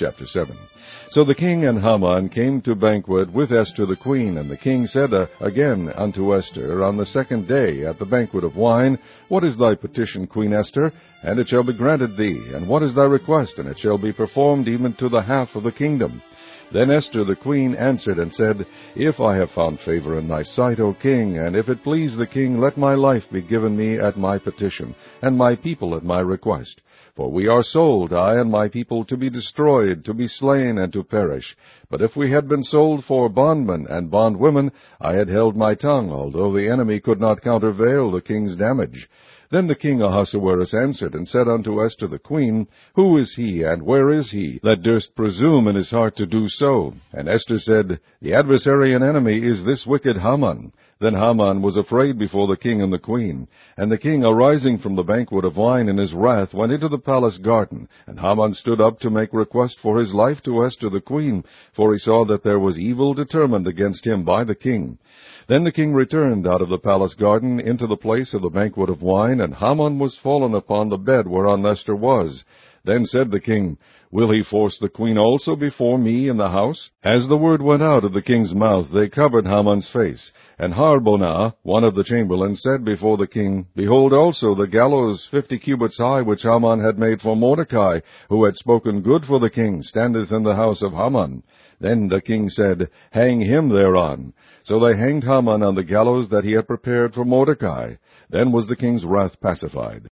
Chapter 7. So the king and Haman came to banquet with Esther the queen, and the king said again unto Esther on the second day at the banquet of wine, What is thy petition, Queen Esther? And it shall be granted thee. And what is thy request? And it shall be performed even to the half of the kingdom. Then Esther the queen answered and said, If I have found favor in thy sight, O king, and if it please the king, let my life be given me at my petition, and my people at my request. For we are sold, I and my people, to be destroyed, to be slain, and to perish. But if we had been sold for bondmen and bondwomen, I had held my tongue, although the enemy could not countervail the king's damage. Then the king Ahasuerus answered and said unto Esther the queen, Who is he, and where is he, that durst presume in his heart to do so? And Esther said, The adversary and enemy is this wicked Haman. Then Haman was afraid before the king and the queen. And the king, arising from the banquet of wine in his wrath, went into the palace garden. And Haman stood up to make request for his life to Esther the queen, for he saw that there was evil determined against him by the king. Then the king returned out of the palace garden into the place of the banquet of wine, and Haman was fallen upon the bed whereon Esther was. Then said the king, Will he force the queen also before me in the house? As the word went out of the king's mouth, they covered Haman's face. And Harbonah, one of the chamberlains, said before the king, Behold also the gallows 50 cubits high, which Haman had made for Mordecai, who had spoken good for the king, standeth in the house of Haman. Then the king said, Hang him thereon. So they hanged Haman on the gallows that he had prepared for Mordecai. Then was the king's wrath pacified.